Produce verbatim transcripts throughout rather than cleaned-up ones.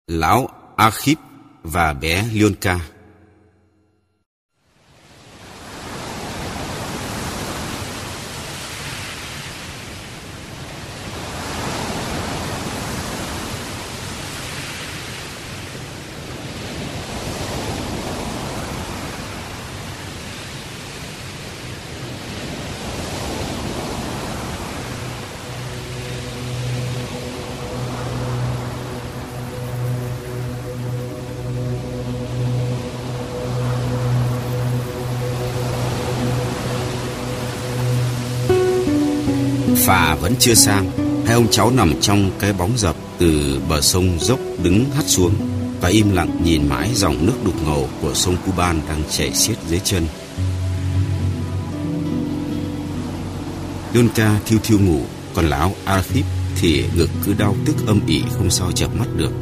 Lão Arkhip và bé Lyonka. Phà vẫn chưa sang, hai ông cháu nằm trong cái bóng rập từ bờ sông dốc đứng hắt xuống và im lặng nhìn mãi dòng nước đục ngầu của sông Cuban đang chảy xiết dưới chân. Lyonka thiu thiu ngủ, còn lão Arkhip thì ngực cứ đau tức âm ỉ không sao chợp mắt được.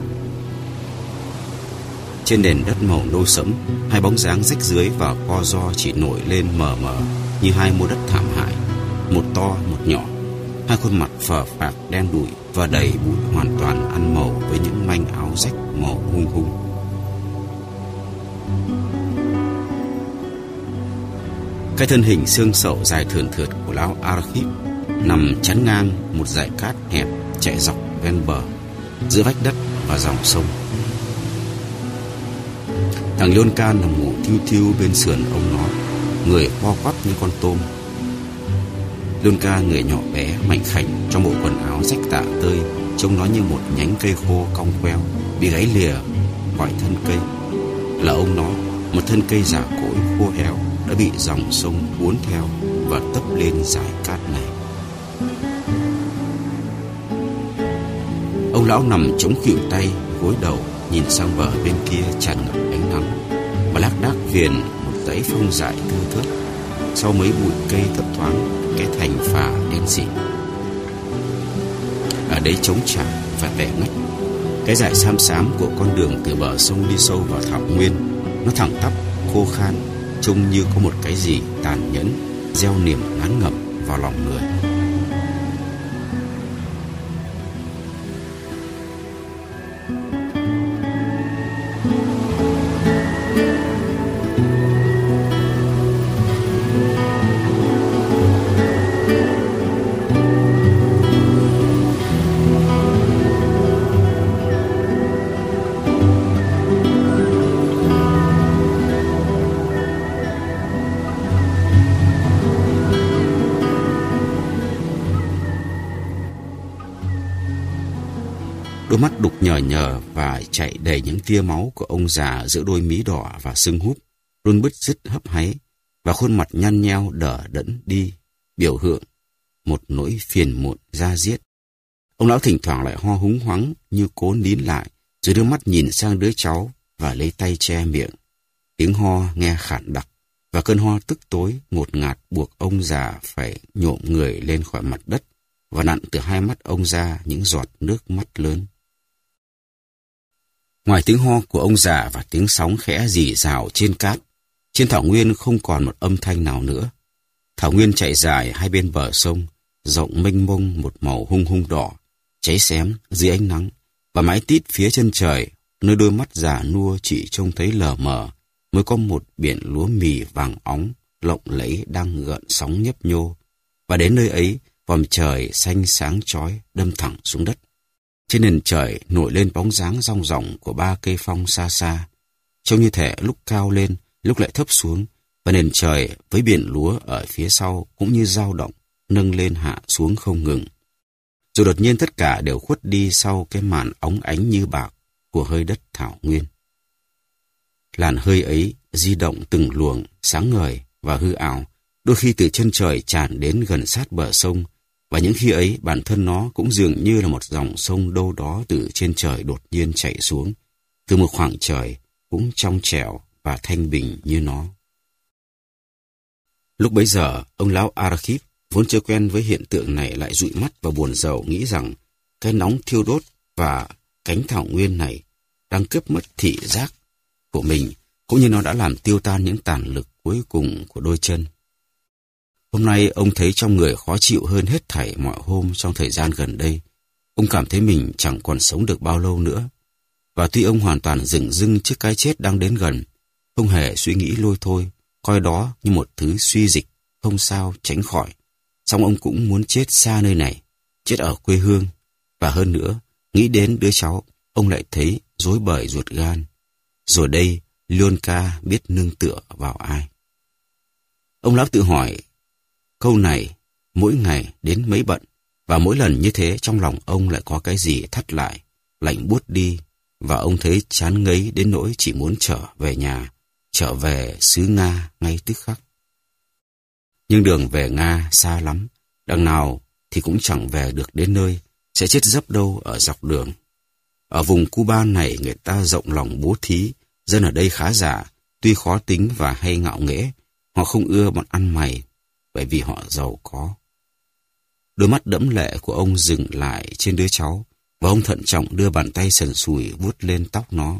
Trên nền đất màu nâu sẫm, hai bóng dáng rách rưới và co ro chỉ nổi lên mờ mờ như hai mô đất thảm hại, một to một nhỏ. Hai khuôn mặt phờ phạc đen đủi và đầy bụi hoàn toàn ăn màu với những manh áo rách màu hung hung. Cái thân hình xương sẩu dài thườn thượt của lão Arkhip nằm chắn ngang một dải cát hẹp chạy dọc ven bờ giữa vách đất và dòng sông. Thằng Lyonka nằm ngủ thiu thiu bên sườn ông nó, người co quắp như con tôm. Lyonka, người nhỏ bé mảnh khảnh trong bộ quần áo rách tả tơi, trông nó như một nhánh cây khô cong queo bị gãy lìa khỏi thân cây. Là ông nó, một thân cây già cỗi khô héo đã bị dòng sông cuốn theo và tấp lên dải cát này. Ông lão nằm chống khuỷu tay, gối đầu, nhìn sang bờ bên kia tràn ngập ánh nắng và lác đác viền một dãy phong dại thưa thớt. Sau mấy bụi cây thấp thoáng cái thành phà đen xỉ. Ở đấy trống trải và tẻ ngắt. Cái dải xám xám của con đường từ bờ sông đi sâu vào thảo nguyên, nó thẳng tắp, khô khan, trông như có một cái gì tàn nhẫn gieo niềm ngán ngẩm vào lòng người. Đôi mắt đục nhờ nhờ và chạy đầy những tia máu của ông già giữa đôi mí đỏ và sưng húp, luôn bứt rứt hấp háy, và khuôn mặt nhăn nheo đờ đẫn đi, biểu hiện một nỗi phiền muộn da diết. Ông lão thỉnh thoảng lại ho húng hoắng như cố nín lại, rồi đưa mắt nhìn sang đứa cháu và lấy tay che miệng. Tiếng ho nghe khản đặc, và cơn ho tức tối ngột ngạt buộc ông già phải nhổm người lên khỏi mặt đất và nặn từ hai mắt ông ra những giọt nước mắt lớn. Ngoài tiếng ho của ông già và tiếng sóng khẽ rì rào trên cát, trên thảo nguyên không còn một âm thanh nào nữa. Thảo nguyên chạy dài hai bên bờ sông, rộng mênh mông một màu hung hung đỏ, cháy xém dưới ánh nắng, và mái tít phía chân trời, nơi đôi mắt già nua chỉ trông thấy lờ mờ, mới có một biển lúa mì vàng óng, lộng lẫy đang gợn sóng nhấp nhô, và đến nơi ấy, vòm trời xanh sáng chói đâm thẳng xuống đất. Trên nền trời nổi lên bóng dáng rong ròng của ba cây phong xa xa, trông như thể lúc cao lên, lúc lại thấp xuống, và nền trời với biển lúa ở phía sau cũng như dao động, nâng lên hạ xuống không ngừng. Rồi đột nhiên tất cả đều khuất đi sau cái màn óng ánh như bạc của hơi đất thảo nguyên. Làn hơi ấy di động từng luồng, sáng ngời và hư ảo, đôi khi từ chân trời tràn đến gần sát bờ sông, và những khi ấy bản thân nó cũng dường như là một dòng sông đâu đó từ trên trời đột nhiên chảy xuống, từ một khoảng trời cũng trong trẻo và thanh bình như nó. Lúc bấy giờ, ông lão Arkhip vốn chưa quen với hiện tượng này lại dụi mắt và buồn rầu nghĩ rằng cái nóng thiêu đốt và cánh thảo nguyên này đang cướp mất thị giác của mình, cũng như nó đã làm tiêu tan những tàn lực cuối cùng của đôi chân. Hôm nay ông thấy trong người khó chịu hơn hết thảy mọi hôm trong thời gian gần đây. Ông cảm thấy mình chẳng còn sống được bao lâu nữa. Và tuy ông hoàn toàn dửng dưng trước cái chết đang đến gần, không hề suy nghĩ lôi thôi, coi đó như một thứ suy dịch, không sao tránh khỏi. Song ông cũng muốn chết xa nơi này, chết ở quê hương. Và hơn nữa, nghĩ đến đứa cháu, ông lại thấy rối bời ruột gan. Rồi đây, Lyonka biết nương tựa vào ai? Ông lão tự hỏi câu này mỗi ngày đến mấy bận, và mỗi lần như thế trong lòng ông lại có cái gì thắt lại, lạnh buốt đi, và ông thấy chán ngấy đến nỗi chỉ muốn trở về nhà, trở về xứ Nga ngay tức khắc. Nhưng đường về Nga xa lắm, đằng nào thì cũng chẳng về được đến nơi, sẽ chết dấp đâu ở dọc đường. Ở vùng Cuba này người ta rộng lòng bố thí, dân ở đây khá giả, tuy khó tính và hay ngạo nghễ, họ không ưa bọn ăn mày, bởi vì họ giàu có. Đôi mắt đẫm lệ của ông dừng lại trên đứa cháu, và ông thận trọng đưa bàn tay sần sùi vuốt lên tóc nó.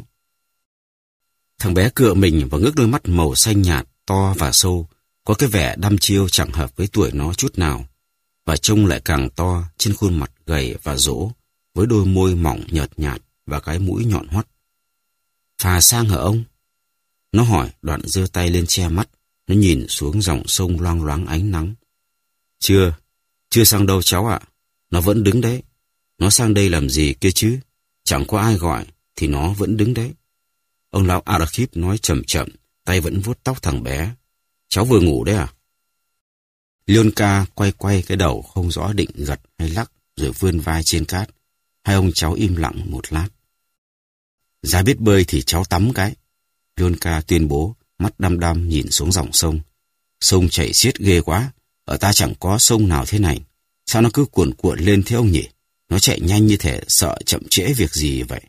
Thằng bé cựa mình và ngước đôi mắt màu xanh nhạt, to và sâu, có cái vẻ đăm chiêu chẳng hợp với tuổi nó chút nào, và trông lại càng to trên khuôn mặt gầy và rỗ, với đôi môi mỏng nhợt nhạt và cái mũi nhọn hoắt. Phà sang hả ông? Nó hỏi, đoạn giơ tay lên che mắt, nó nhìn xuống dòng sông loang loáng ánh nắng. Chưa, chưa sang đâu cháu ạ. Nó vẫn đứng đấy. Nó sang đây làm gì kia chứ? Chẳng có ai gọi, thì nó vẫn đứng đấy. Ông lão Arkhip nói chậm chậm, tay vẫn vuốt tóc thằng bé. Cháu vừa ngủ đấy à? Lyonka quay quay cái đầu không rõ định gật hay lắc, rồi vươn vai trên cát. Hai ông cháu im lặng một lát. Ra biết bơi thì cháu tắm cái. Lyonka tuyên bố, mắt đăm đăm nhìn xuống dòng sông. Sông chảy xiết ghê quá, ở ta chẳng có sông nào thế này. Sao nó cứ cuộn cuộn lên thế ông nhỉ? Nó chạy nhanh như thể sợ chậm trễ việc gì vậy.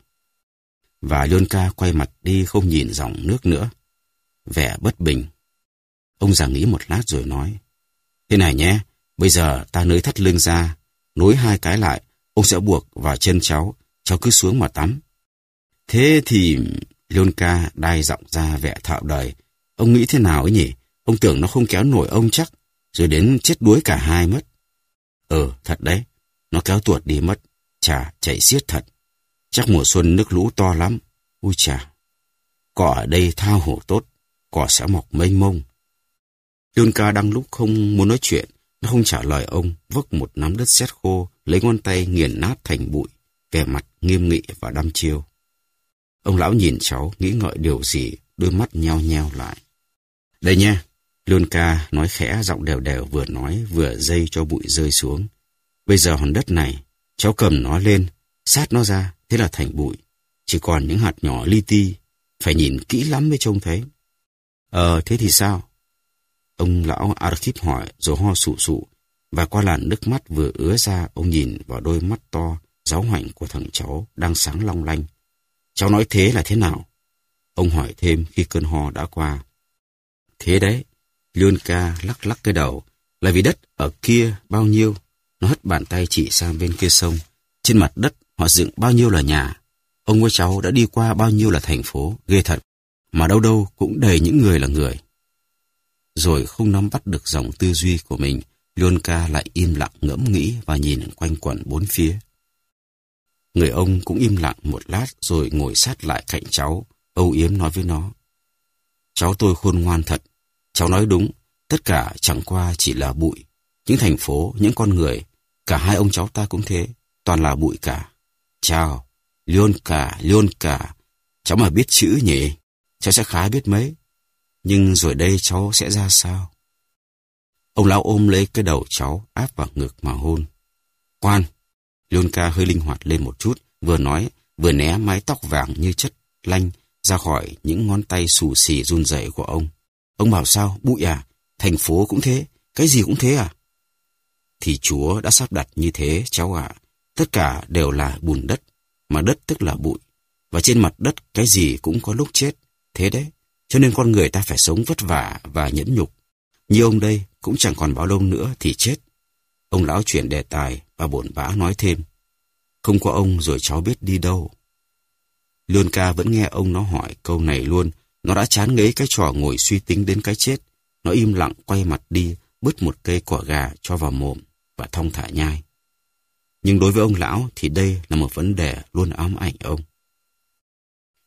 Và Lyonka quay mặt đi không nhìn dòng nước nữa. Vẻ bất bình. Ông già nghĩ một lát rồi nói. Thế này nhé, bây giờ ta nới thắt lưng ra, nối hai cái lại, ông sẽ buộc vào chân cháu, cháu cứ xuống mà tắm. Thế thì... Lyonka đai giọng ra vẻ thạo đời. Ông nghĩ thế nào ấy nhỉ? Ông tưởng nó không kéo nổi ông chắc, rồi đến chết đuối cả hai mất. Ừ, thật đấy. Nó kéo tuột đi mất. Chà, chạy xiết thật. Chắc mùa xuân nước lũ to lắm. Ui chà. Cỏ ở đây tha hồ tốt. Cỏ sẽ mọc mênh mông. Lyonka đang lúc không muốn nói chuyện. Nó không trả lời ông, vốc một nắm đất sét khô, lấy ngón tay nghiền nát thành bụi, vẻ mặt nghiêm nghị và đăm chiêu. Ông lão nhìn cháu, nghĩ ngợi điều gì, đôi mắt nheo nheo lại. Đây nha, Lyonka nói khẽ, giọng đều đều, vừa nói vừa dây cho bụi rơi xuống. Bây giờ hòn đất này, cháu cầm nó lên, sát nó ra, thế là thành bụi. Chỉ còn những hạt nhỏ li ti, phải nhìn kỹ lắm mới trông thấy. Ờ, thế thì sao? Ông lão Arkhip hỏi, rồi ho sụ sụ, và qua làn nước mắt vừa ứa ra, ông nhìn vào đôi mắt to, giáo hoảnh của thằng cháu đang sáng long lanh. Cháu nói thế là thế nào? Ông hỏi thêm khi cơn ho đã qua. Thế đấy, Lyonka lắc lắc cái đầu, là vì đất ở kia bao nhiêu? Nó hất bàn tay chỉ sang bên kia sông. Trên mặt đất họ dựng bao nhiêu là nhà. Ông với cháu đã đi qua bao nhiêu là thành phố, ghê thật. Mà đâu đâu cũng đầy những người là người. Rồi không nắm bắt được dòng tư duy của mình, Lyonka lại im lặng ngẫm nghĩ và nhìn quanh quẩn bốn phía. Người ông cũng im lặng một lát rồi ngồi sát lại cạnh cháu, âu yếm nói với nó. Cháu tôi khôn ngoan thật, cháu nói đúng, tất cả chẳng qua chỉ là bụi. Những thành phố, những con người, cả hai ông cháu ta cũng thế, toàn là bụi cả. Chào, Lyonka, Lyonka, cháu mà biết chữ nhỉ, cháu sẽ khá biết mấy. Nhưng rồi đây cháu sẽ ra sao? Ông lão ôm lấy cái đầu cháu, áp vào ngực mà hôn. Khoan! Lyonka hơi linh hoạt lên một chút, vừa nói, vừa né mái tóc vàng như chất lanh ra khỏi những ngón tay xù xì run rẩy của ông. Ông bảo sao? Bụi à? Thành phố cũng thế? Cái gì cũng thế à? Thì Chúa đã sắp đặt như thế, cháu ạ. À. Tất cả đều là bùn đất, mà đất tức là bụi. Và trên mặt đất cái gì cũng có lúc chết. Thế đấy, cho nên con người ta phải sống vất vả và nhẫn nhục. Như ông đây cũng chẳng còn bao lâu nữa thì chết. Ông lão chuyển đề tài và bổn bã nói thêm. Không có ông rồi cháu biết đi đâu. Lyonka vẫn nghe ông nó hỏi câu này luôn. Nó đã chán ngấy cái trò ngồi suy tính đến cái chết. Nó im lặng quay mặt đi, bứt một cây quả gà cho vào mồm và thong thả nhai. Nhưng đối với ông lão thì đây là một vấn đề luôn ám ảnh ông.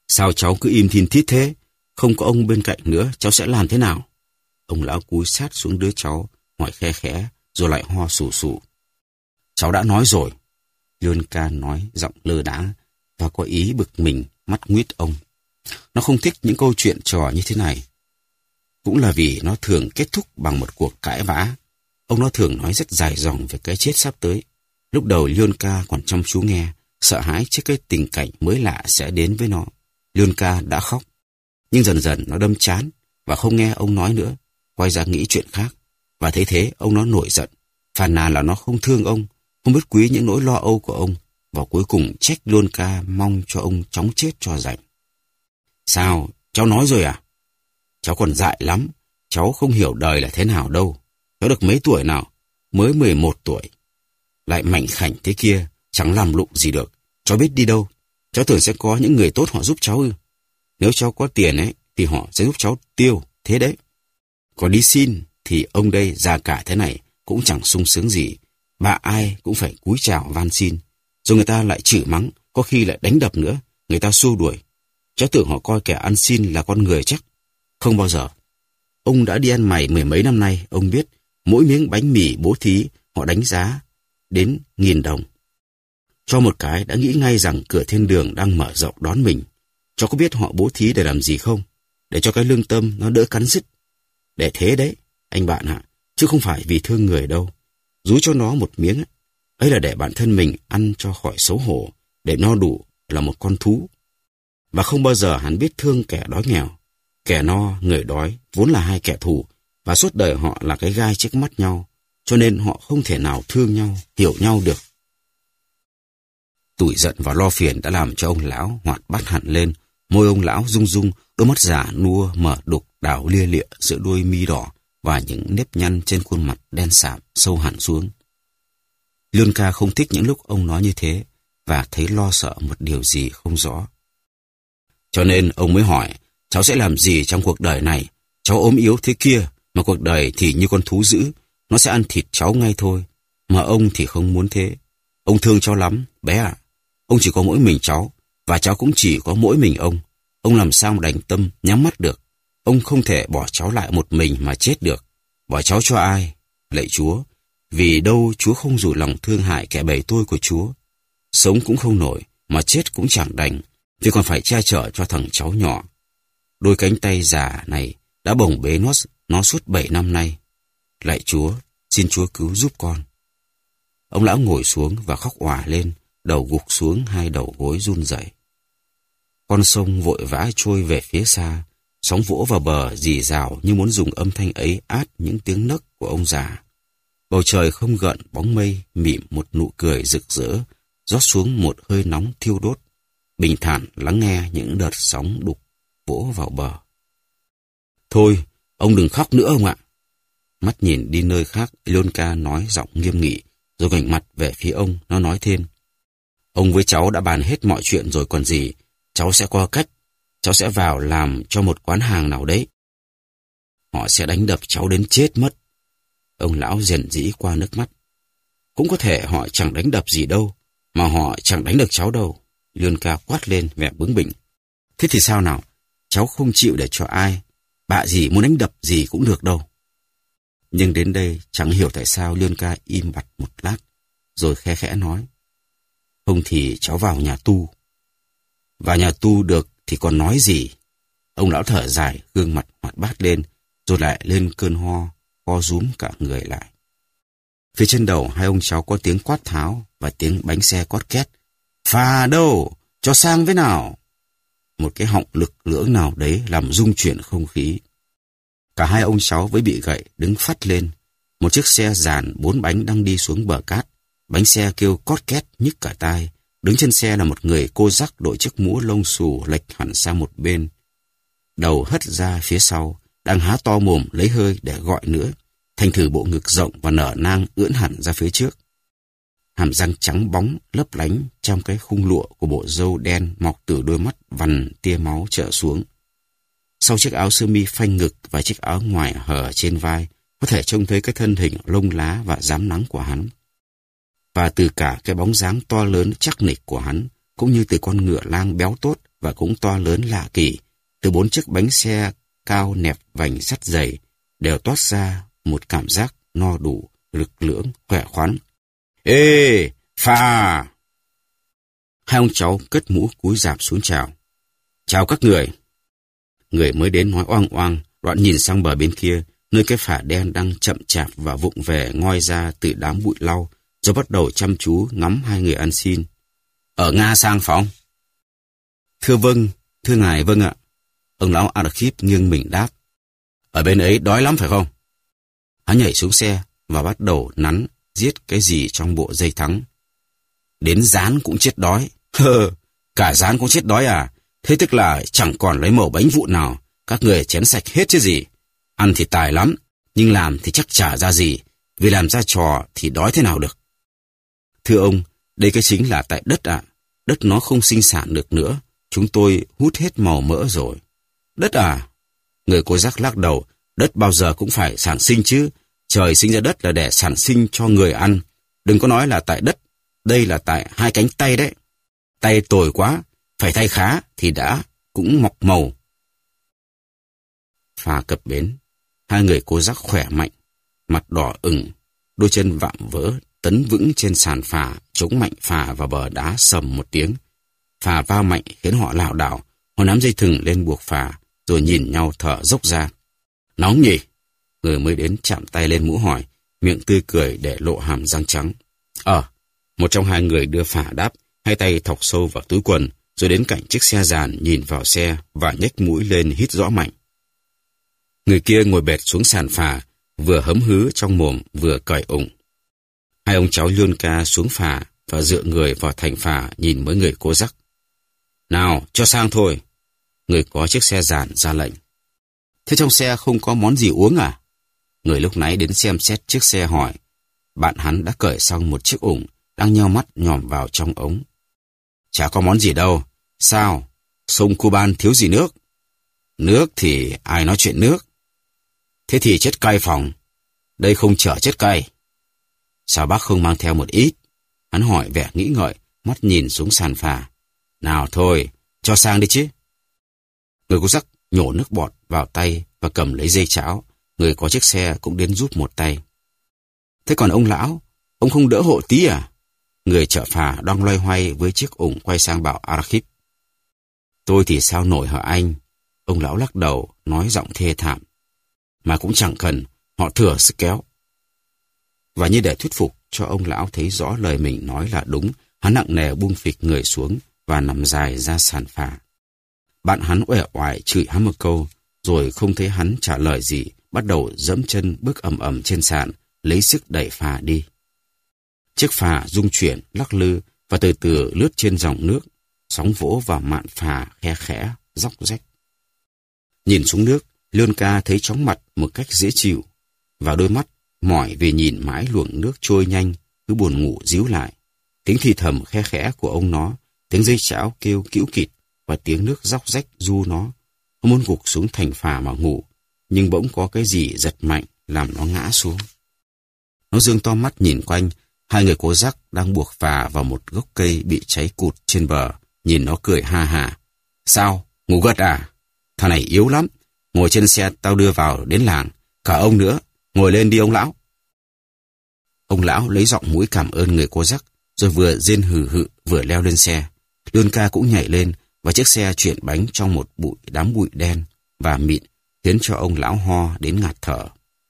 Sao cháu cứ im thin thít thế? Không có ông bên cạnh nữa, cháu sẽ làm thế nào? Ông lão cúi sát xuống đứa cháu, hỏi khe khẽ, rồi lại ho sù sụ. Cháu đã nói rồi. Yonka nói giọng lơ đãng và có ý bực mình, mắt nguyết ông. Nó không thích những câu chuyện trò như thế này. Cũng là vì nó thường kết thúc bằng một cuộc cãi vã. Ông nó thường nói rất dài dòng về cái chết sắp tới. Lúc đầu Yonka còn chăm chú nghe, sợ hãi trước cái tình cảnh mới lạ sẽ đến với nó. Yonka đã khóc. Nhưng dần dần nó đâm chán và không nghe ông nói nữa, quay ra nghĩ chuyện khác. Và thấy thế ông nó nổi giận, phàn nàn là nó không thương ông, không biết quý những nỗi lo âu của ông, và cuối cùng trách Yonka mong cho ông chóng chết cho rảnh. Sao? Cháu nói rồi à? Cháu còn dại lắm, cháu không hiểu đời là thế nào đâu. Cháu được mấy tuổi nào? Mới mười một tuổi. Lại mảnh khảnh thế kia, chẳng làm lụng gì được. Cháu biết đi đâu? Cháu tưởng sẽ có những người tốt họ giúp cháu ư? Nếu cháu có tiền ấy, thì họ sẽ giúp cháu tiêu, thế đấy. Còn đi xin, thì ông đây già cả thế này cũng chẳng sung sướng gì. Bà ai cũng phải cúi chào van xin. Rồi người ta lại chửi mắng, có khi lại đánh đập nữa. Người ta xua đuổi. Cháu tưởng họ coi kẻ ăn xin là con người chắc. Không bao giờ. Ông đã đi ăn mày mười mấy năm nay, ông biết mỗi miếng bánh mì bố thí họ đánh giá đến nghìn đồng. Cho một cái đã nghĩ ngay rằng cửa thiên đường đang mở rộng đón mình. Cháu có biết họ bố thí để làm gì không? Để cho cái lương tâm nó đỡ cắn rứt. Để thế đấy, anh bạn ạ, chứ không phải vì thương người đâu. Rúi cho nó một miếng, ấy là để bản thân mình ăn cho khỏi xấu hổ, để no đủ là một con thú. Và không bao giờ hắn biết thương kẻ đói nghèo. Kẻ no, người đói vốn là hai kẻ thù, và suốt đời họ là cái gai trước mắt nhau, cho nên họ không thể nào thương nhau, hiểu nhau được. Tủi giận và lo phiền đã làm cho ông lão hoạt bát hẳn lên, môi ông lão rung rung, đôi mắt già nua mở đục đảo lia lịa giữa đôi mi đỏ và những nếp nhăn trên khuôn mặt đen sạm sâu hẳn xuống. Yonka không thích những lúc ông nói như thế và thấy lo sợ một điều gì không rõ. Cho nên ông mới hỏi, cháu sẽ làm gì trong cuộc đời này? Cháu ốm yếu thế kia, mà cuộc đời thì như con thú dữ, nó sẽ ăn thịt cháu ngay thôi. Mà ông thì không muốn thế. Ông thương cháu lắm, bé ạ. Ông chỉ có mỗi mình cháu, và cháu cũng chỉ có mỗi mình ông. Ông làm sao mà đành tâm, nhắm mắt được. Ông không thể bỏ cháu lại một mình mà chết được. Bỏ cháu cho ai? Lạy Chúa, vì đâu Chúa không rủ lòng thương hại kẻ bầy tôi của Chúa. Sống cũng không nổi, mà chết cũng chẳng đành, vì còn phải che chở cho thằng cháu nhỏ. Đôi cánh tay già này đã bồng bế nó, nó suốt bảy năm nay. Lạy Chúa, xin Chúa cứu giúp con. Ông lão ngồi xuống và khóc òa lên, đầu gục xuống hai đầu gối run rẩy. Con sông vội vã trôi về phía xa, sóng vỗ vào bờ rì rào như muốn dùng âm thanh ấy át những tiếng nấc của ông già. Bầu trời không gợn bóng mây, mỉm một nụ cười rực rỡ, rót xuống một hơi nóng thiêu đốt, bình thản lắng nghe những đợt sóng đục vỗ vào bờ. Thôi, ông đừng khóc nữa ông ạ. Mắt nhìn đi nơi khác, Yonka nói giọng nghiêm nghị, rồi ngoảnh mặt về phía ông, nó nói thêm. Ông với cháu đã bàn hết mọi chuyện rồi còn gì, cháu sẽ có cách, cháu sẽ vào làm cho một quán hàng nào đấy. Họ sẽ đánh đập cháu đến chết mất. Ông lão rền rĩ qua nước mắt. Cũng có thể họ chẳng đánh đập gì đâu, mà họ chẳng đánh được cháu đâu. Yonka quát lên vẻ bướng bỉnh. Thế thì sao nào? Cháu không chịu để cho ai, bạ gì muốn đánh đập gì cũng được đâu. Nhưng đến đây chẳng hiểu tại sao Yonka im bặt một lát, rồi khe khẽ nói. Không thì cháu vào nhà tu. Vào nhà tu được thì còn nói gì? Ông lão thở dài, gương mặt hoạt bát lên, rồi lại lên cơn ho, co rúm cả người lại. Phía trên đầu hai ông cháu có tiếng quát tháo và tiếng bánh xe cót két. Phà đâu? Cho sang với nào? Một cái họng lực lưỡng nào đấy làm rung chuyển không khí. Cả hai ông cháu với bị gậy đứng phắt lên. Một chiếc xe dàn bốn bánh đang đi xuống bờ cát. Bánh xe kêu cót két nhức cả tai. Đứng trên xe là một người cô dắc đội chiếc mũ lông xù lệch hẳn sang một bên. Đầu hất ra phía sau, đang há to mồm lấy hơi để gọi nữa. Thành thử bộ ngực rộng và nở nang ưỡn hẳn ra phía trước. Hàm răng trắng bóng lấp lánh trong cái khung lụa của bộ râu đen mọc từ đôi mắt vằn tia máu chợ xuống. Sau chiếc áo sơ mi phanh ngực và chiếc áo ngoài hở trên vai, có thể trông thấy cái thân hình lông lá và rám nắng của hắn. Và từ cả cái bóng dáng to lớn chắc nịch của hắn, cũng như từ con ngựa lang béo tốt và cũng to lớn lạ kỳ, từ bốn chiếc bánh xe cao nẹp vành sắt dày, đều toát ra một cảm giác no đủ, lực lưỡng, khỏe khoắn. Ê, phà! Hai ông cháu cất mũ cúi rạp xuống chào. Chào các người. Người mới đến nói oang oang, đoạn nhìn sang bờ bên kia, nơi cái phà đen đang chậm chạp và vụng về ngoi ra từ đám bụi lau, rồi bắt đầu chăm chú ngắm hai người ăn xin. Ở Nga sang phải không? Thưa vâng, thưa ngài vâng ạ. Ông lão Arkhip nghiêng mình đáp. Ở bên ấy đói lắm phải không? Hắn nhảy xuống xe và bắt đầu nắn, giết cái gì trong bộ dây thắng. Đến rán cũng chết đói. Hơ, cả rán cũng chết đói à? Thế tức là chẳng còn lấy mẩu bánh vụn nào, các người chén sạch hết chứ gì. Ăn thì tài lắm, nhưng làm thì chắc chả ra gì, vì làm ra trò thì đói thế nào được. Thưa ông, đây cái chính là tại đất ạ. Đất nó không sinh sản được nữa, chúng tôi hút hết màu mỡ rồi. Đất à? Người cô giác lắc đầu, đất bao giờ cũng phải sản sinh chứ. Trời sinh ra đất là để sản sinh cho người ăn. Đừng có nói là tại đất, đây là tại hai cánh tay đấy. Tay tồi quá, phải thay khá thì đã cũng mọc màu. Phà cập bến, hai người cô giác khỏe mạnh, mặt đỏ ửng, đôi chân vạm vỡ, tấn vững trên sàn phà, chống mạnh phà vào bờ đá sầm một tiếng. Phà va mạnh khiến họ lảo đảo, họ nắm dây thừng lên buộc phà, rồi nhìn nhau thở dốc ra. Nóng nhỉ? Người mới đến chạm tay lên mũ hỏi, miệng tươi cười để lộ hàm răng trắng. Ờ, một trong hai người đưa phà đáp, hai tay thọc sâu vào túi quần, rồi đến cạnh chiếc xe dàn nhìn vào xe và nhếch mũi lên hít rõ mạnh. Người kia ngồi bệt xuống sàn phà, vừa hấm hứ trong mồm vừa cởi ủng. Hai ông cháu Lyonka xuống phà và dựa người vào thành phà nhìn mấy người cô giác. Nào, cho sang thôi. Người có chiếc xe dàn ra lệnh. Thế trong xe không có món gì uống à? Người lúc nãy đến xem xét chiếc xe hỏi. Bạn hắn đã cởi xong một chiếc ủng, đang nheo mắt nhòm vào trong ống. Chả có món gì đâu. Sao? Sông Cuban thiếu gì nước? Nước thì ai nói chuyện nước? Thế thì chất cay phòng. Đây không chở chất cay. Sao bác không mang theo một ít? Hắn hỏi vẻ nghĩ ngợi, mắt nhìn xuống sàn phà. Nào thôi, cho sang đi chứ. Người cô giác nhổ nước bọt vào tay và cầm lấy dây cháo. Người có chiếc xe cũng đến giúp một tay. Thế còn ông lão, ông không đỡ hộ tí à? Người chở phà đang loay hoay với chiếc ủng quay sang bảo Arkhip. Tôi thì sao nổi hả anh? Ông lão lắc đầu, nói giọng thê thảm. Mà cũng chẳng cần, họ thừa sức kéo. Và như để thuyết phục cho ông lão thấy rõ lời mình nói là đúng, hắn nặng nề buông phịch người xuống và nằm dài ra sàn phà. Bạn hắn uể oải chửi hắn một câu, rồi không thấy hắn trả lời gì, bắt đầu dẫm chân bước ầm ầm trên sàn, lấy sức đẩy phà đi. Chiếc phà rung chuyển, lắc lư và từ từ lướt trên dòng nước, sóng vỗ vào mạn phà khe khẽ, róc rách. Nhìn xuống nước, Lyonka thấy chóng mặt một cách dễ chịu, và đôi mắt mỏi vì nhìn mãi luồng nước trôi nhanh, cứ buồn ngủ díu lại. Tiếng thì thầm khe khẽ của ông nó, tiếng dây chảo kêu cữu kịt và tiếng nước róc rách ru nó. Nó muốn gục xuống thành phà mà ngủ, nhưng bỗng có cái gì giật mạnh làm nó ngã xuống. Nó dương to mắt nhìn quanh, hai người cố giác đang buộc phà vào một gốc cây bị cháy cụt trên bờ, nhìn nó cười ha hả. Sao? Ngủ gật à? Thằng này yếu lắm, ngồi trên xe tao đưa vào đến làng, cả ông nữa, ngồi lên đi ông lão. Ông lão lấy giọng mũi cảm ơn người cô giác, rồi vừa rên hừ hự vừa leo lên xe. Lyonka cũng nhảy lên và chiếc xe chuyển bánh trong một bụi đám bụi đen và mịn, khiến cho ông lão ho đến ngạt thở.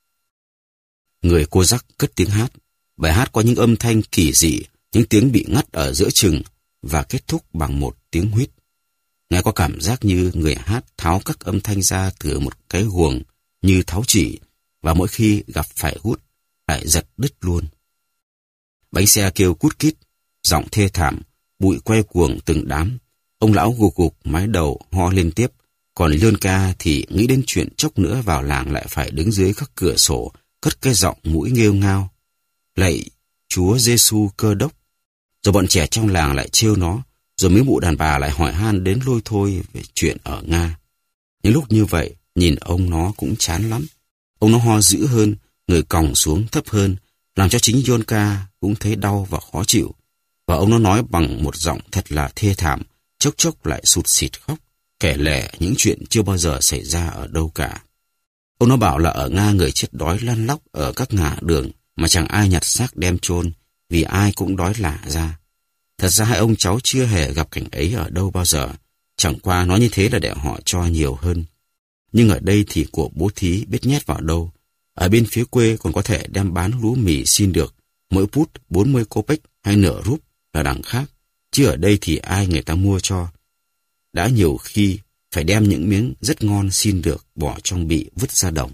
Người cô giác cất tiếng hát. Bài hát có những âm thanh kỳ dị, những tiếng bị ngắt ở giữa chừng và kết thúc bằng một tiếng huýt. Nghe có cảm giác như người hát tháo các âm thanh ra từ một cái guồng như tháo chỉ, và mỗi khi gặp phải hút lại giật đứt luôn. Bánh xe kêu cút kít, giọng thê thảm, bụi quay cuồng từng đám. Ông lão gục gục mái đầu ho liên tiếp, còn Lyonka thì nghĩ đến chuyện chốc nữa vào làng lại phải đứng dưới các cửa sổ, cất cái giọng mũi nghêu ngao. Lạy Chúa Giêsu Cơ Đốc. Rồi bọn trẻ trong làng lại trêu nó, rồi mấy mụ đàn bà lại hỏi han đến lôi thôi về chuyện ở Nga. Những lúc như vậy, nhìn ông nó cũng chán lắm. Ông nó ho dữ hơn, người còng xuống thấp hơn, làm cho chính Lyonka cũng thấy đau và khó chịu. Và ông nó nói bằng một giọng thật là thê thảm, chốc chốc lại sụt sịt khóc, kể lể những chuyện chưa bao giờ xảy ra ở đâu cả. Ông nó bảo là ở Nga người chết đói lăn lóc ở các ngã đường mà chẳng ai nhặt xác đem chôn, vì ai cũng đói lả ra. Thật ra hai ông cháu chưa hề gặp cảnh ấy ở đâu bao giờ, chẳng qua nói như thế là để họ cho nhiều hơn. Nhưng ở đây thì của bố thí biết nhét vào đâu. Ở bên phía quê còn có thể đem bán lúa mì xin được, mỗi pút bốn mươi kopech hay nửa rúp là đằng khác, chứ ở đây thì ai người ta mua cho. Đã nhiều khi phải đem những miếng rất ngon xin được bỏ trong bị vứt ra đồng.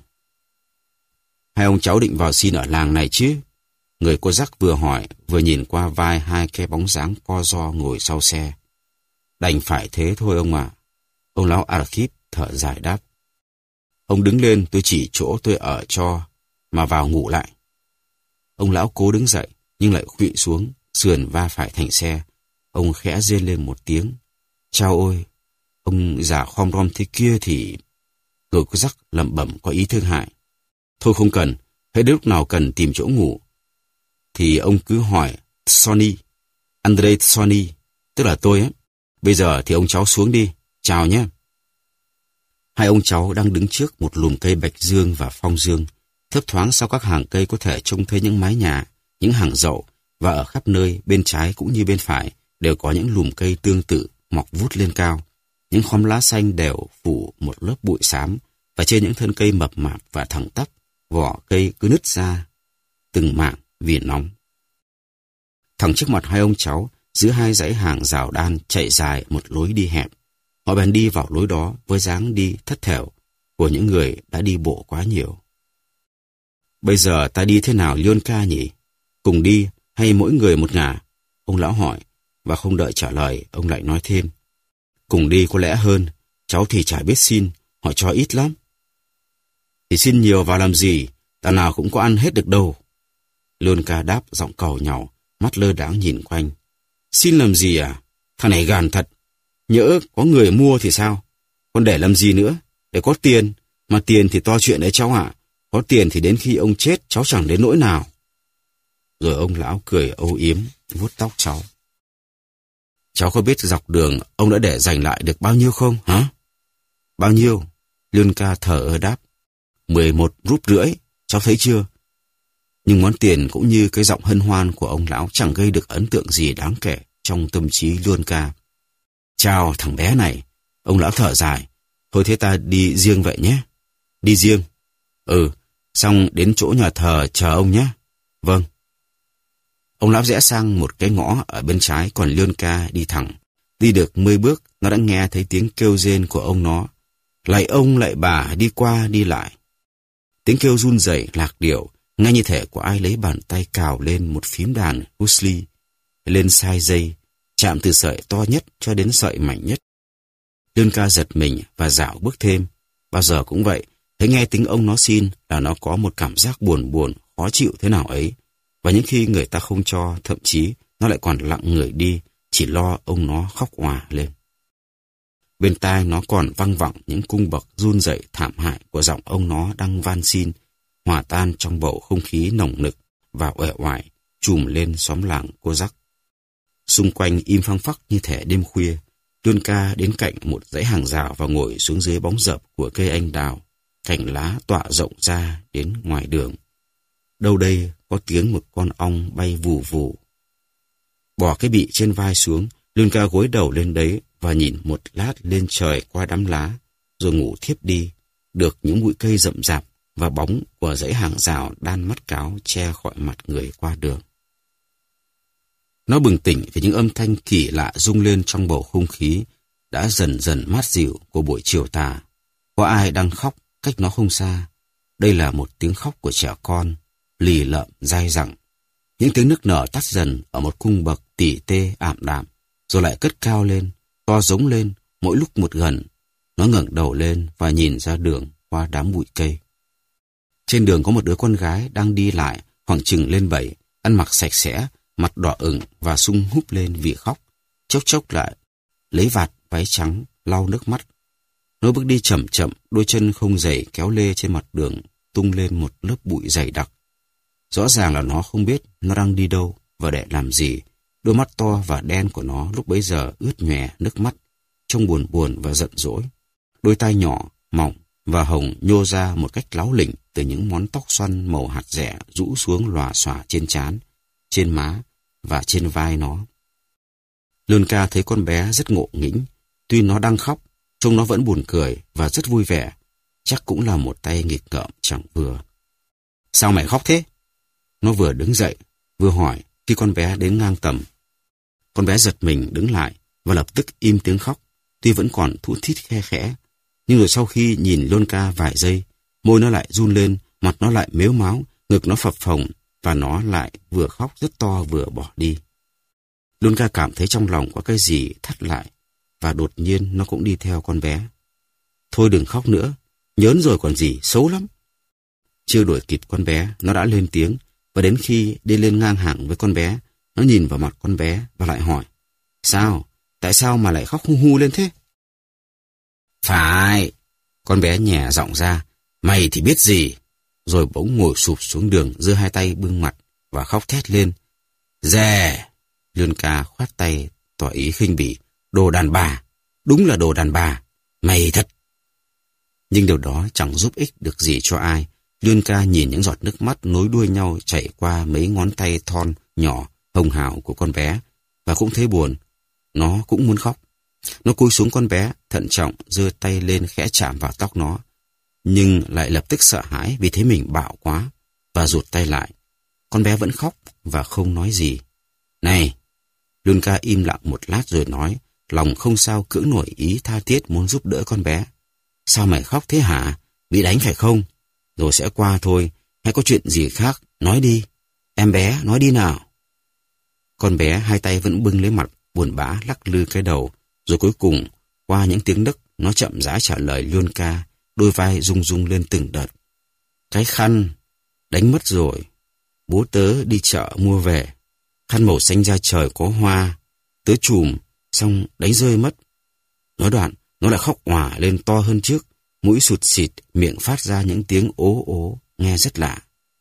Hai ông cháu định vào xin ở làng này chứ? Người cô dắc vừa hỏi, vừa nhìn qua vai hai cái bóng dáng co ro ngồi sau xe. Đành phải thế thôi ông ạ. À. Ông lão Arkhip thở dài đáp. Ông đứng lên, tôi chỉ chỗ tôi ở cho, mà vào ngủ lại. Ông lão cố đứng dậy, nhưng lại khuỵu xuống, sườn va phải thành xe. Ông khẽ rên lên một tiếng. Chao ôi, ông già khom rom thế kia thì... Người cô dắc lẩm bẩm có ý thương hại. Thôi không cần, hễ lúc nào cần tìm chỗ ngủ, thì ông cứ hỏi Sonny, Andrei Sonny, tức là tôi ấy. Bây giờ thì ông cháu xuống đi, chào nhé. Hai ông cháu đang đứng trước một lùm cây bạch dương và phong dương. Thấp thoáng sau các hàng cây có thể trông thấy những mái nhà, những hàng dậu, và ở khắp nơi bên trái cũng như bên phải đều có những lùm cây tương tự mọc vút lên cao. Những khóm lá xanh đều phủ một lớp bụi xám, và trên những thân cây mập mạp và thẳng tắp, vỏ cây cứ nứt ra từng mảng vì nóng. Thẳng trước mặt hai ông cháu, giữa hai dãy hàng rào đan chạy dài một lối đi hẹp. Họ bèn đi vào lối đó với dáng đi thất thểu của những người đã đi bộ quá nhiều. Bây giờ ta đi thế nào Lyonka nhỉ? Cùng đi hay mỗi người một ngả? Ông lão hỏi, và không đợi trả lời, ông lại nói thêm. Cùng đi có lẽ hơn, cháu thì chả biết xin, họ cho ít lắm. Thì xin nhiều vào làm gì, ta nào cũng có ăn hết được đâu. Lyonka đáp giọng cầu nhau, mắt lơ đãng nhìn quanh. Xin làm gì à? Thằng này gàn thật. Nhỡ có người mua thì sao? Còn để làm gì nữa? Để có tiền. Mà tiền thì to chuyện đấy cháu ạ. Có tiền thì đến khi ông chết cháu chẳng đến nỗi nào. Rồi ông lão cười âu yếm, vuốt tóc cháu. Cháu có biết dọc đường ông đã để dành lại được bao nhiêu không, hả? Bao nhiêu? Lyonka thở ơ đáp. Mười một rúp rưỡi, cháu thấy chưa? Nhưng món tiền cũng như cái giọng hân hoan của ông lão chẳng gây được ấn tượng gì đáng kể trong tâm trí Lyonka. Chào thằng bé này, ông lão thở dài. Thôi thế ta đi riêng vậy nhé. Đi riêng? Ừ, xong đến chỗ nhà thờ chờ ông nhé. Vâng. Ông lão rẽ sang một cái ngõ ở bên trái, còn Lyonka đi thẳng. Đi được mười bước, nó đã nghe thấy tiếng kêu rên của ông nó. Lạy ông lạy bà đi qua đi lại. Tiếng kêu run rẩy lạc điệu, ngay như thể của ai lấy bàn tay cào lên một phím đàn husli, lên sai dây, chạm từ sợi to nhất cho đến sợi mảnh nhất. Lyonka giật mình và dạo bước thêm. Bao giờ cũng vậy, thấy nghe tiếng ông nó xin là nó có một cảm giác buồn buồn, khó chịu thế nào ấy. Và những khi người ta không cho, thậm chí nó lại còn lặng người đi, chỉ lo ông nó khóc òa lên. Bên tai nó còn văng vẳng những cung bậc run rẩy thảm hại của giọng ông nó đang van xin, hòa tan trong bầu không khí nồng nực và uể oải trùm lên xóm làng cô dắc. Xung quanh im phăng phắc như thể đêm khuya. Lyonka đến cạnh một dãy hàng rào và ngồi xuống dưới bóng rập của cây anh đào, cành lá tọa rộng ra đến ngoài đường. Đâu đây có tiếng một con ong bay vù vù. Bỏ cái bị trên vai xuống, Lyonka gối đầu lên đấy và nhìn một lát lên trời qua đám lá, rồi ngủ thiếp đi, được những bụi cây rậm rạp và bóng của dãy hàng rào đan mắt cáo che khỏi mặt người qua đường. Nó bừng tỉnh vì những âm thanh kỳ lạ rung lên trong bầu không khí đã dần dần mát dịu của buổi chiều tà. Có ai đang khóc cách nó không xa. Đây là một tiếng khóc của trẻ con, lì lợm dai dẳng. Những tiếng nức nở tắt dần ở một cung bậc tỉ tê ảm đạm, rồi lại cất cao lên, to giống lên, mỗi lúc một gần. Nó ngẩng đầu lên và nhìn ra đường qua đám bụi cây. Trên đường có một đứa con gái đang đi lại, khoảng chừng lên bảy, ăn mặc sạch sẽ, mặt đỏ ửng và sung húp lên vì khóc. Chốc chốc lại, lấy vạt váy trắng, lau nước mắt. Nó bước đi chậm chậm, đôi chân không giày kéo lê trên mặt đường, tung lên một lớp bụi dày đặc. Rõ ràng là nó không biết nó đang đi đâu và để làm gì, Đôi mắt to và đen của nó lúc bấy giờ ướt nhòe nước mắt, trông buồn buồn và giận dỗi. Đôi tai nhỏ, mỏng và hồng nhô ra một cách láo lỉnh từ những món tóc xoăn màu hạt rẻ rũ xuống lòa xòa trên trán, trên má và trên vai nó. Lươn-ca thấy con bé rất ngộ nghĩnh, tuy nó đang khóc, trông nó vẫn buồn cười và rất vui vẻ, chắc cũng là một tay nghịch ngợm chẳng vừa. Sao mày khóc thế? Nó vừa đứng dậy, vừa hỏi khi con bé đến ngang tầm. Con bé giật mình đứng lại và lập tức im tiếng khóc, tuy vẫn còn thút thít khe khẽ. Nhưng rồi sau khi nhìn Lươn-ca vài giây, môi nó lại run lên, mặt nó lại mếu máo, ngực nó phập phồng và nó lại vừa khóc rất to vừa bỏ đi. Lươn-ca cảm thấy trong lòng có cái gì thắt lại và đột nhiên nó cũng đi theo con bé. Thôi đừng khóc nữa, nhớn rồi còn gì, xấu lắm. Chưa đuổi kịp con bé, nó đã lên tiếng, và đến khi đi lên ngang hàng với con bé, nó nhìn vào mặt con bé và lại hỏi: Sao? Tại sao mà lại khóc hu hu lên thế? Phải, con bé nhẹ giọng ra, mày thì biết gì. Rồi bỗng ngồi sụp xuống đường, giơ hai tay bưng mặt và khóc thét lên. Dè! Lươn-ca khoát tay tỏ ý khinh bỉ. Đồ đàn bà, đúng là đồ đàn bà, mày thật. Nhưng điều đó chẳng giúp ích được gì cho ai. Lươn-ca nhìn những giọt nước mắt nối đuôi nhau chảy qua mấy ngón tay thon nhỏ hồng hào của con bé và cũng thấy buồn. Nó cũng muốn khóc. Nó cúi xuống con bé, thận trọng giơ tay lên khẽ chạm vào tóc nó, nhưng lại lập tức sợ hãi vì thấy mình bạo quá và rụt tay lại. Con bé vẫn khóc và không nói gì. Này! Lươn-ca im lặng một lát rồi nói, lòng không sao cưỡng nổi ý tha thiết muốn giúp đỡ con bé. Sao mày khóc thế hả? Bị đánh phải không? Rồi sẽ qua thôi, hay có chuyện gì khác? Nói đi. Em bé, nói đi nào. Con bé hai tay vẫn bưng lấy mặt, buồn bã lắc lư cái đầu. Rồi cuối cùng, qua những tiếng nấc, nó chậm rãi trả lời Lươn-ca, đôi vai rung rung lên từng đợt. Cái khăn, đánh mất rồi. Bố tớ đi chợ mua về. Khăn màu xanh da trời có hoa. Tớ chùm, xong đánh rơi mất. Nói đoạn, nó lại khóc òa lên to hơn trước, mũi sụt xịt, miệng phát ra những tiếng ố ố, nghe rất lạ.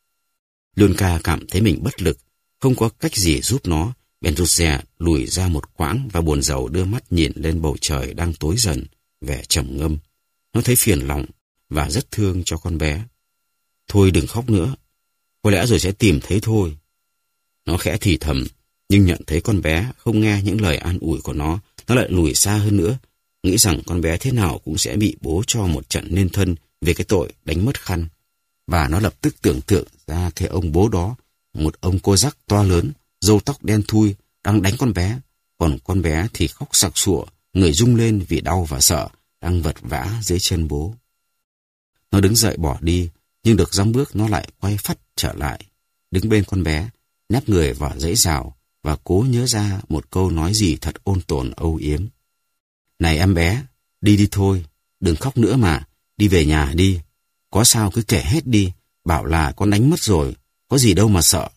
Lươn-ca cảm thấy mình bất lực, không có cách gì giúp nó, bèn rụt rè lùi ra một quãng và buồn rầu đưa mắt nhìn lên bầu trời đang tối dần, vẻ trầm ngâm. Nó thấy phiền lòng và rất thương cho con bé. Thôi đừng khóc nữa, có lẽ rồi sẽ tìm thấy thôi. Nó khẽ thì thầm, nhưng nhận thấy con bé không nghe những lời an ủi của nó, nó lại lùi xa hơn nữa, nghĩ rằng con bé thế nào cũng sẽ bị bố cho một trận nên thân về cái tội đánh mất khăn. Và nó lập tức tưởng tượng ra cái ông bố đó, một ông cô dắc to lớn, râu tóc đen thui, đang đánh con bé, còn con bé thì khóc sặc sụa, người rung lên vì đau và sợ, đang vật vã dưới chân bố. Nó đứng dậy bỏ đi, nhưng được dăm bước nó lại quay phắt trở lại, đứng bên con bé, nép người vào dãy rào và cố nhớ ra một câu nói gì thật ôn tồn âu yếm. Này em bé, đi đi thôi, đừng khóc nữa mà, đi về nhà đi. Có sao cứ kể hết đi, bảo là con đánh mất rồi, có gì đâu mà sợ.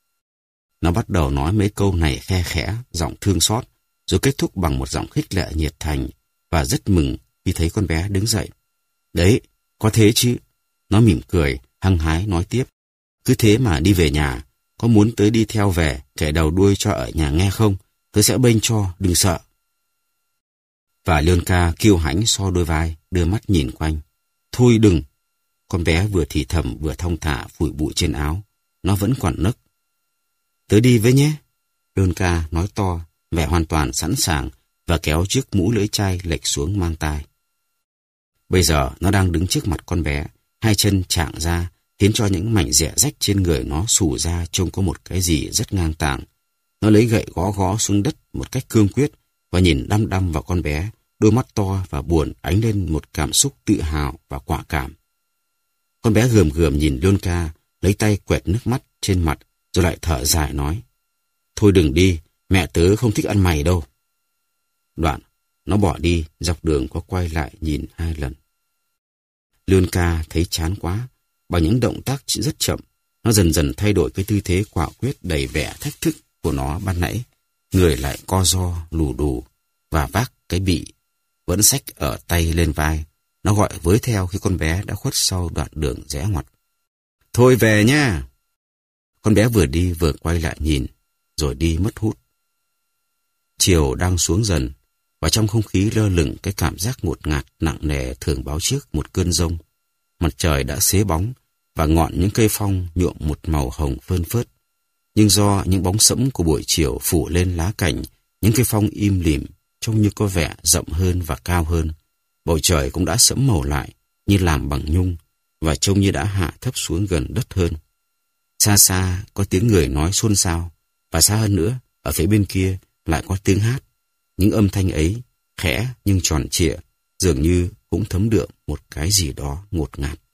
Nó bắt đầu nói mấy câu này khe khẽ, giọng thương xót, rồi kết thúc bằng một giọng khích lệ nhiệt thành và rất mừng khi thấy con bé đứng dậy. Đấy, có thế chứ. Nó mỉm cười, hăng hái nói tiếp. Cứ thế mà đi về nhà, có muốn tớ đi theo về, kể đầu đuôi cho ở nhà nghe không? Tớ sẽ bênh cho, đừng sợ. Và Lươn-ca kiêu hãnh so đôi vai, đưa mắt nhìn quanh. Thôi đừng. Con bé vừa thì thầm vừa thong thả phủi bụi trên áo. Nó vẫn còn nấc. Tớ đi với nhé. Lươn-ca nói to, vẻ hoàn toàn sẵn sàng và kéo chiếc mũ lưỡi chai lệch xuống mang tai. Bây giờ nó đang đứng trước mặt con bé, hai chân chạng ra, khiến cho những mảnh rẻ rách trên người nó xù ra trông có một cái gì rất ngang tàng. Nó lấy gậy gõ gõ xuống đất một cách cương quyết và nhìn đăm đăm vào con bé, đôi mắt to và buồn ánh lên một cảm xúc tự hào và quả cảm. Con bé gườm gườm nhìn Lươn-ca, lấy tay quẹt nước mắt trên mặt, rồi lại thở dài nói. Thôi đừng đi, mẹ tớ không thích ăn mày đâu. Đoạn, nó bỏ đi, dọc đường có quay lại nhìn hai lần. Lươn-ca thấy chán quá, bằng những động tác rất chậm, nó dần dần thay đổi cái tư thế quả quyết đầy vẻ thách thức của nó ban nãy. Người lại co ro, lù đù và vác cái bị vẫn xách ở tay lên vai. Nó gọi với theo khi con bé đã khuất sau đoạn đường rẽ ngoặt. Thôi về nha. Con bé vừa đi vừa quay lại nhìn, rồi đi mất hút. Chiều đang xuống dần, và trong không khí lơ lửng cái cảm giác ngột ngạt nặng nề thường báo trước một cơn giông. Mặt trời đã xế bóng, và ngọn những cây phong nhuộm một màu hồng phơn phớt. Nhưng do những bóng sẫm của buổi chiều phủ lên lá cành, những cây phong im lìm, trông như có vẻ rộng hơn và cao hơn. Bầu trời cũng đã sẫm màu lại, như làm bằng nhung, và trông như đã hạ thấp xuống gần đất hơn. Xa xa có tiếng người nói xôn xao, và xa hơn nữa, ở phía bên kia lại có tiếng hát. Những âm thanh ấy, khẽ nhưng tròn trịa, dường như cũng thấm đượm một cái gì đó ngột ngạt.